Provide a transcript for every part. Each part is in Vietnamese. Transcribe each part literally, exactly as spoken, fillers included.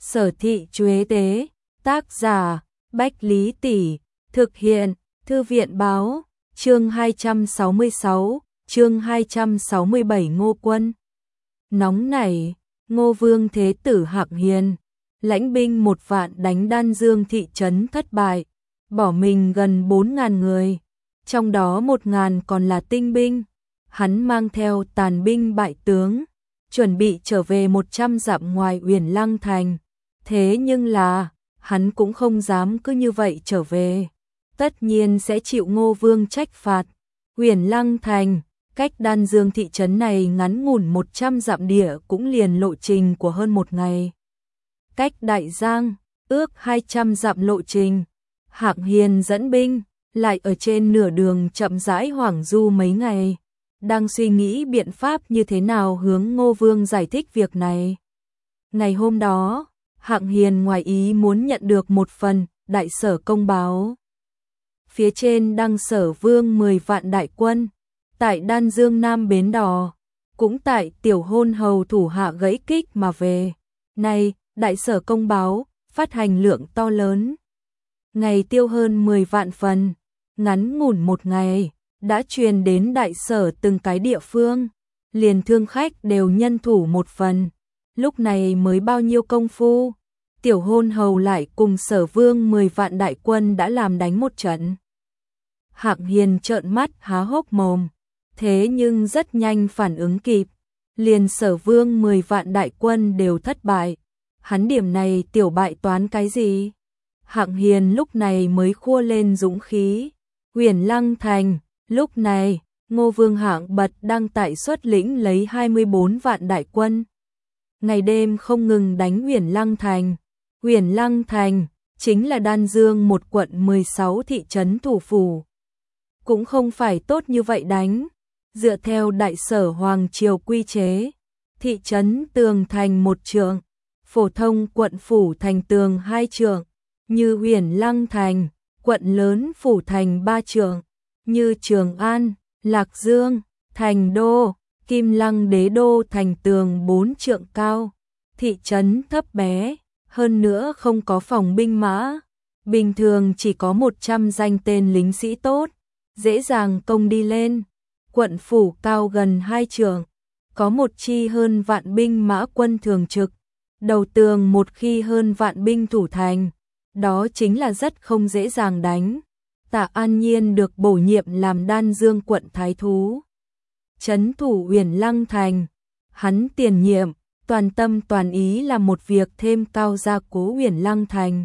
Sở Thị Chuế Tế, tác giả Bách Lý Tỷ, thực hiện Thư viện Báo, chương hai trăm sáu mươi sáu, chương hai trăm sáu mươi bảy. Ngô Quân nóng nảy. Ngô Vương Thế Tử Hạng Hiền lãnh binh một vạn đánh Đan Dương thị trấn thất bại, bỏ mình gần bốn ngàn người, trong đó một ngàn còn là tinh binh. Hắn mang theo tàn binh bại tướng, chuẩn bị trở về một trăm dặm ngoài Uyển Lăng thành. Thế nhưng là, hắn cũng không dám cứ như vậy trở về, tất nhiên sẽ chịu Ngô Vương trách phạt. Uyển Lăng thành, cách Đan Dương thị trấn này ngắn ngủn một trăm dặm địa, cũng liền lộ trình của hơn một ngày. Cách Đại Giang, ước hai trăm dặm lộ trình, Hạng Hiền dẫn binh, lại ở trên nửa đường chậm rãi hoảng du mấy ngày, đang suy nghĩ biện pháp như thế nào hướng Ngô Vương giải thích việc này. Ngày hôm đó, Hạng Hiền ngoài ý muốn nhận được một phần đại sở công báo. Phía trên đăng Sở Vương mười vạn đại quân, tại Đan Dương Nam bến đò, cũng tại Tiểu Hôn hầu thủ hạ gãy kích mà về. Này, đại sở công báo, phát hành lượng to lớn. Ngày tiêu hơn mười vạn phần, ngắn ngủn một ngày, đã truyền đến đại sở từng cái địa phương, liền thương khách đều nhân thủ một phần. Lúc này mới bao nhiêu công phu, Tiểu Hôn hầu lại cùng Sở Vương mười vạn đại quân đã làm đánh một trận. Hạng Hiền trợn mắt há hốc mồm, thế nhưng rất nhanh phản ứng kịp, liền Sở Vương mười vạn đại quân đều thất bại. Hắn điểm này tiểu bại toán cái gì? Hạng Hiền lúc này mới khua lên dũng khí. Uyển Lăng thành, lúc này, Ngô Vương Hạng Bật đang tại xuất lĩnh lấy hai mươi bốn vạn đại quân, ngày đêm không ngừng đánh Uyển Lăng thành. Uyển Lăng thành chính là Đan Dương một quận mười sáu thị trấn thủ phủ, cũng không phải tốt như vậy đánh. Dựa theo đại sở hoàng triều quy chế, thị trấn tường thành một trượng, phổ thông quận phủ thành tường hai trượng, như Uyển Lăng thành, quận lớn phủ thành ba trượng, như Trường An, Lạc Dương, Thành Đô, Kim Lăng Đế Đô thành tường bốn trượng cao. Thị trấn thấp bé, hơn nữa không có phòng binh mã, bình thường chỉ có một trăm danh tên lính sĩ tốt, dễ dàng công đi lên. Quận phủ cao gần hai trượng, có một chi hơn vạn binh mã quân thường trực, đầu tường một khi hơn vạn binh thủ thành, đó chính là rất không dễ dàng đánh. Tạ An Nhiên được bổ nhiệm làm Đan Dương quận thái thú, trấn thủ Uyển Lăng thành. Hắn tiền nhiệm, toàn tâm toàn ý làm một việc thêm cao gia cố Uyển Lăng thành.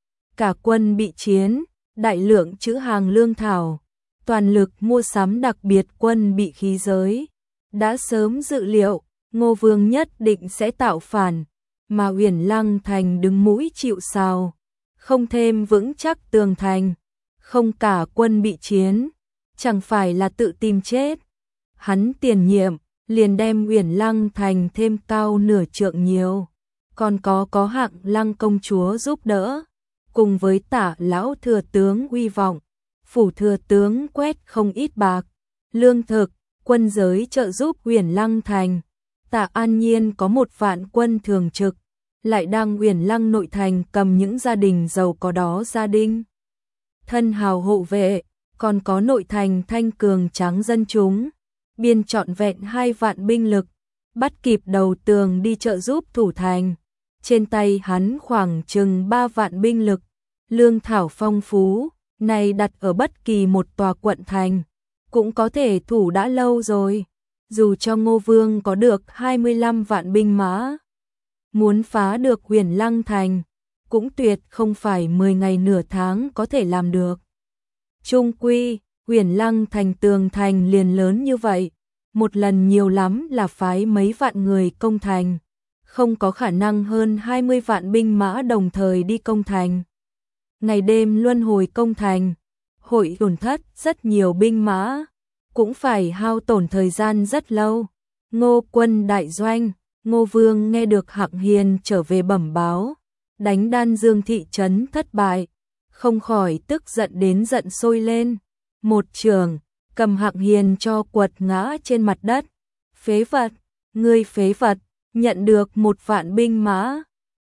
Cả quân bị chiến, đại lượng trữ hàng lương thảo, toàn lực mua sắm, đặc biệt quân bị khí giới. Đã sớm dự liệu, Ngô Vương nhất định sẽ tạo phản, mà Uyển Lăng thành đứng mũi chịu sào, không thêm vững chắc tường thành, không cả quân bị chiến, chẳng phải là tự tìm chết. Hắn tiền nhiệm, liền đem Uyển Lăng thành thêm cao nửa trượng nhiều, còn có có Hạng Lăng công chúa giúp đỡ, cùng với Tả lão thừa tướng uy vọng, phủ thừa tướng quét không ít bạc, lương thực, quân giới trợ giúp Uyển Lăng thành. Tạ An Nhiên có một vạn quân thường trực, lại đang Uyển Lăng nội thành cầm những gia đình giàu có đó gia đình thân hào hộ vệ, còn có nội thành thanh cường tráng dân chúng, biên trọn vẹn hai vạn binh lực, bắt kịp đầu tường đi trợ giúp thủ thành. Trên tay hắn khoảng chừng ba vạn binh lực, lương thảo phong phú, này đặt ở bất kỳ một tòa quận thành, cũng có thể thủ đã lâu rồi. Dù cho Ngô Vương có được hai mươi lăm vạn binh mã, muốn phá được Uyển Lăng thành, cũng tuyệt không phải mười ngày nửa tháng có thể làm được. Trung quy, Uyển Lăng thành tường thành liền lớn như vậy, một lần nhiều lắm là phái mấy vạn người công thành, không có khả năng hơn hai mươi vạn binh mã đồng thời đi công thành. Ngày đêm luân hồi công thành, hội tổn thất rất nhiều binh mã, cũng phải hao tổn thời gian rất lâu. Ngô quân đại doanh, Ngô Vương nghe được Hạng Hiền trở về bẩm báo, đánh Đan Dương thị trấn thất bại, không khỏi tức giận đến giận sôi lên. Một trường, cầm Hạng Hiền cho quật ngã trên mặt đất. Phế vật, ngươi phế vật, nhận được một vạn binh mã,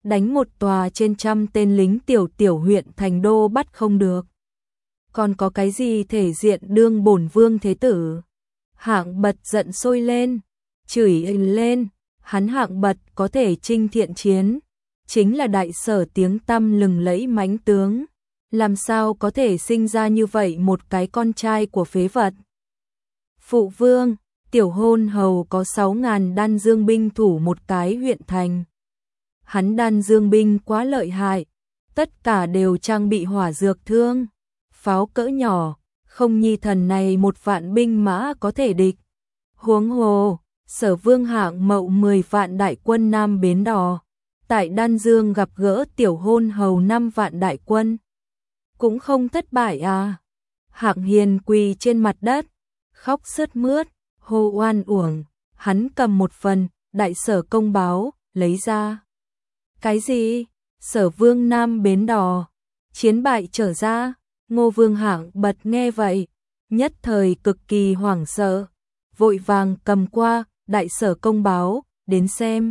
đánh một tòa trên trăm tên lính tiểu tiểu huyện thành đô bắt không được. Còn có cái gì thể diện đương bổn vương thế tử? Hạng Bật giận sôi lên, chửi lên, hắn Hạng Bật có thể chinh thiện chiến, chính là đại sở tiếng tăm lừng lẫy mãnh tướng, làm sao có thể sinh ra như vậy một cái con trai của phế vật. Phụ vương, tiểu hôn hầu có sáu ngàn đan dương binh thủ một cái huyện thành. Hắn đan dương binh quá lợi hại, tất cả đều trang bị hỏa dược thương, pháo cỡ nhỏ, không nhi thần này một vạn binh mã có thể địch. Huống hồ, Sở Vương Hạng Mậu mười vạn đại quân Nam Bến Đò, tại Đan Dương gặp gỡ tiểu hôn hầu năm vạn đại quân, cũng không thất bại à. Hạng Hiền quỳ trên mặt đất, khóc sướt mướt, hô oan uổng, hắn cầm một phần đại sở công báo, lấy ra. Cái gì? Sở Vương Nam Bến Đò, chiến bại trở ra. Ngô Vương Hạng Bật nghe vậy, nhất thời cực kỳ hoảng sợ, vội vàng cầm qua đại sở công báo, đến xem.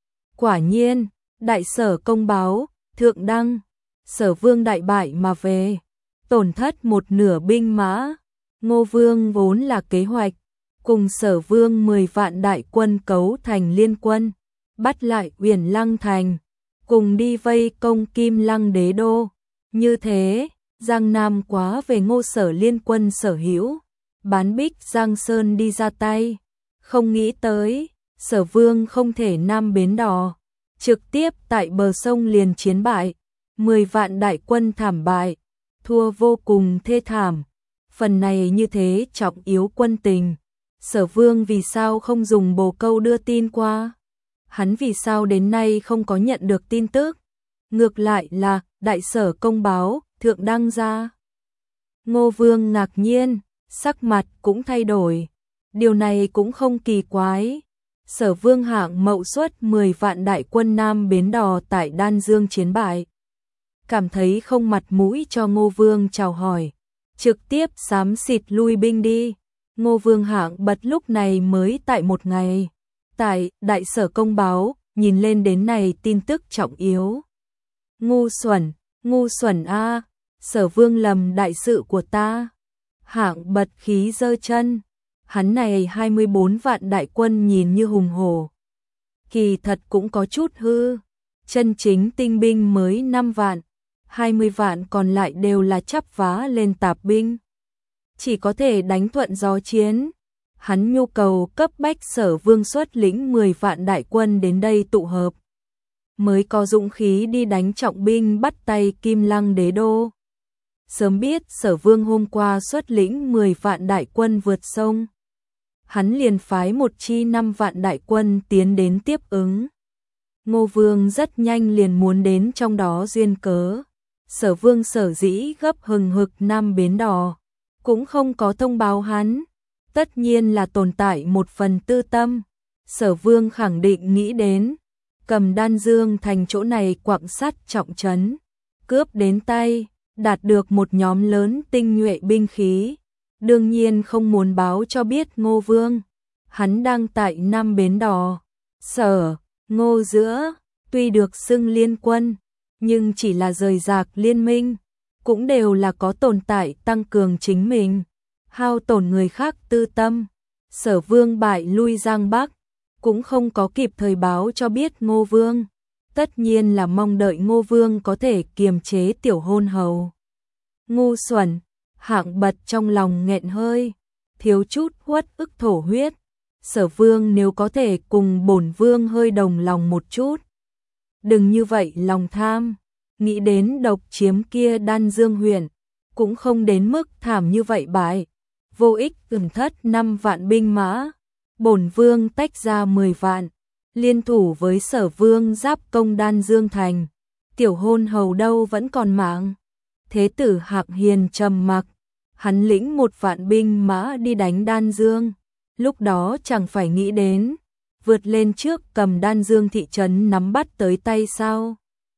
Quả nhiên, đại sở công báo, thượng đăng, Sở Vương đại bại mà về, tổn thất một nửa binh mã. Ngô Vương vốn là kế hoạch, cùng Sở Vương mười vạn đại quân cấu thành liên quân, bắt lại Uyển Lăng thành, cùng đi vây công Kim Lăng đế đô. Như thế, Giang Nam quá về Ngô Sở liên quân sở hữu, bán Bích Giang Sơn đi ra tay. Không nghĩ tới, Sở Vương không thể Nam Bến Đò, trực tiếp tại bờ sông liền chiến bại, mười vạn đại quân thảm bại, thua vô cùng thê thảm. Phần này như thế trọng yếu quân tình, Sở Vương vì sao không dùng bồ câu đưa tin qua? Hắn vì sao đến nay không có nhận được tin tức? Ngược lại là đại sở công báo thượng đăng ra. Ngô Vương ngạc nhiên, sắc mặt cũng thay đổi. Điều này cũng không kỳ quái. Sở Vương Hạng Mậu xuất mười vạn đại quân Nam Bến Đò tại Đan Dương chiến bại. Cảm thấy không mặt mũi cho Ngô Vương chào hỏi, trực tiếp xám xịt lui binh đi. Ngô Vương Hạng Bật lúc này mới tại một ngày, tại đại sở công báo, nhìn lên đến này tin tức trọng yếu. Ngu xuẩn, ngu xuẩn a, Sở Vương lầm đại sự của ta. Hạng Bật khí giơ chân, hắn này hai mươi bốn vạn đại quân nhìn như hùng hổ, kỳ thật cũng có chút hư, chân chính tinh binh mới năm vạn, hai mươi vạn còn lại đều là chắp vá lên tạp binh, chỉ có thể đánh thuận gió chiến. Hắn nhu cầu cấp bách Sở Vương xuất lĩnh mười vạn đại quân đến đây tụ hợp, mới có dũng khí đi đánh trọng binh bắt tay Kim Lăng đế đô. Sớm biết Sở Vương hôm qua xuất lĩnh mười vạn đại quân vượt sông, hắn liền phái một chi năm vạn đại quân tiến đến tiếp ứng. Ngô Vương rất nhanh liền muốn đến trong đó duyên cớ. Sở Vương sở dĩ gấp hừng hực Nam Bến Đò, cũng không có thông báo hắn, tất nhiên là tồn tại một phần tư tâm. Sở Vương khẳng định nghĩ đến, cầm Đan Dương thành chỗ này quặng sắt trọng trấn, cướp đến tay, đạt được một nhóm lớn tinh nhuệ binh khí. Đương nhiên không muốn báo cho biết Ngô Vương, hắn đang tại Nam Bến Đò. Sở, Ngô giữa, tuy được xưng liên quân, nhưng chỉ là rời rạc liên minh, cũng đều là có tồn tại tăng cường chính mình, hao tổn người khác tư tâm. Sở Vương bại lui Giang Bắc, cũng không có kịp thời báo cho biết Ngô Vương, tất nhiên là mong đợi Ngô Vương có thể kiềm chế tiểu hôn hầu. Ngu xuẩn, Hạng Bật trong lòng nghẹn hơi, thiếu chút uất ức thổ huyết. Sở Vương nếu có thể cùng bổn vương hơi đồng lòng một chút, đừng như vậy lòng tham, nghĩ đến độc chiếm kia Đan Dương huyện, cũng không đến mức thảm như vậy bại, vô ích tổn thất năm vạn binh mã, bổn vương tách ra mười vạn, liên thủ với Sở Vương giáp công Đan Dương thành, tiểu hôn hầu đâu vẫn còn mạng. Thế tử Hạng Hiền trầm mặc, hắn lĩnh một vạn binh mã đi đánh Đan Dương, lúc đó chẳng phải nghĩ đến vượt lên trước cầm Đan Dương thị trấn nắm bắt tới tay sao?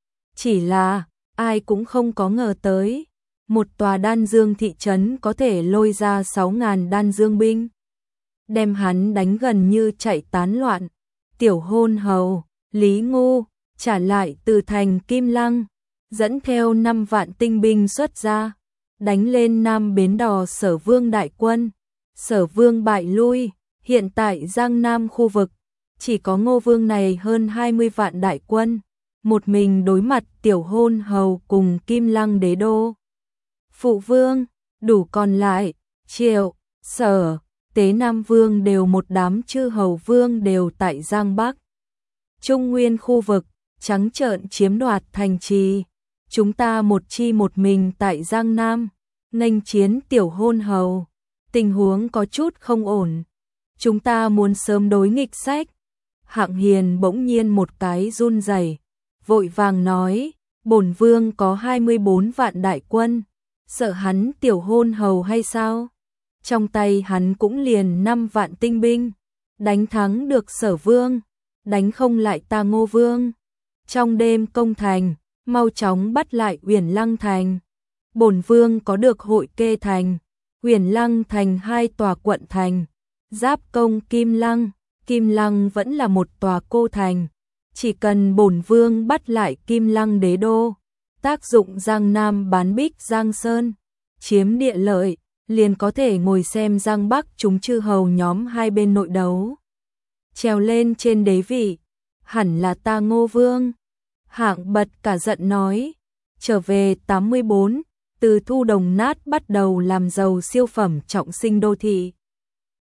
Chỉ là ai cũng không có ngờ tới, một tòa Đan Dương thị trấn có thể lôi ra sáu ngàn Đan Dương binh, đem hắn đánh gần như chạy tán loạn. Tiểu hôn hầu, Lý Ngu, trả lại từ thành Kim Lăng, dẫn theo năm vạn tinh binh xuất ra, đánh lên Nam Bến Đò Sở Vương đại quân. Sở Vương bại lui, hiện tại Giang Nam khu vực, chỉ có Ngô Vương này hơn hai mươi vạn đại quân, một mình đối mặt Tiểu Hôn Hầu cùng Kim Lăng đế đô. Phụ Vương, đủ còn lại, Triệu, Sở, Tế Nam Vương đều một đám chư hầu vương đều tại Giang Bắc. Trung Nguyên khu vực, trắng trợn chiếm đoạt thành trì, chúng ta một chi một mình tại Giang Nam, nghênh chiến Tiểu Hôn Hầu, tình huống có chút không ổn, chúng ta muốn sớm đối nghịch sách. Hạng Hiền bỗng nhiên một cái run rẩy, vội vàng nói, bổn vương có hai mươi bốn vạn đại quân, sợ hắn Tiểu Hôn Hầu hay sao? Trong tay hắn cũng liền năm vạn tinh binh, đánh thắng được Sở Vương, đánh không lại ta Ngô Vương. Trong đêm công thành, mau chóng bắt lại Uyển Lăng thành. Bổn vương có được hội kê thành, Uyển Lăng thành hai tòa quận thành, giáp công Kim Lăng, Kim Lăng vẫn là một tòa cô thành, chỉ cần bổn vương bắt lại Kim Lăng đế đô, tác dụng Giang Nam bán Bích Giang Sơn, chiếm địa lợi, liền có thể ngồi xem Giang Bắc chúng chư hầu nhóm hai bên nội đấu. Trèo lên trên đế vị, hẳn là ta Ngô Vương. Hạng Bật cả giận nói, trở về tám mươi bốn, từ thu đồng nát bắt đầu làm giàu siêu phẩm trọng sinh đô thị.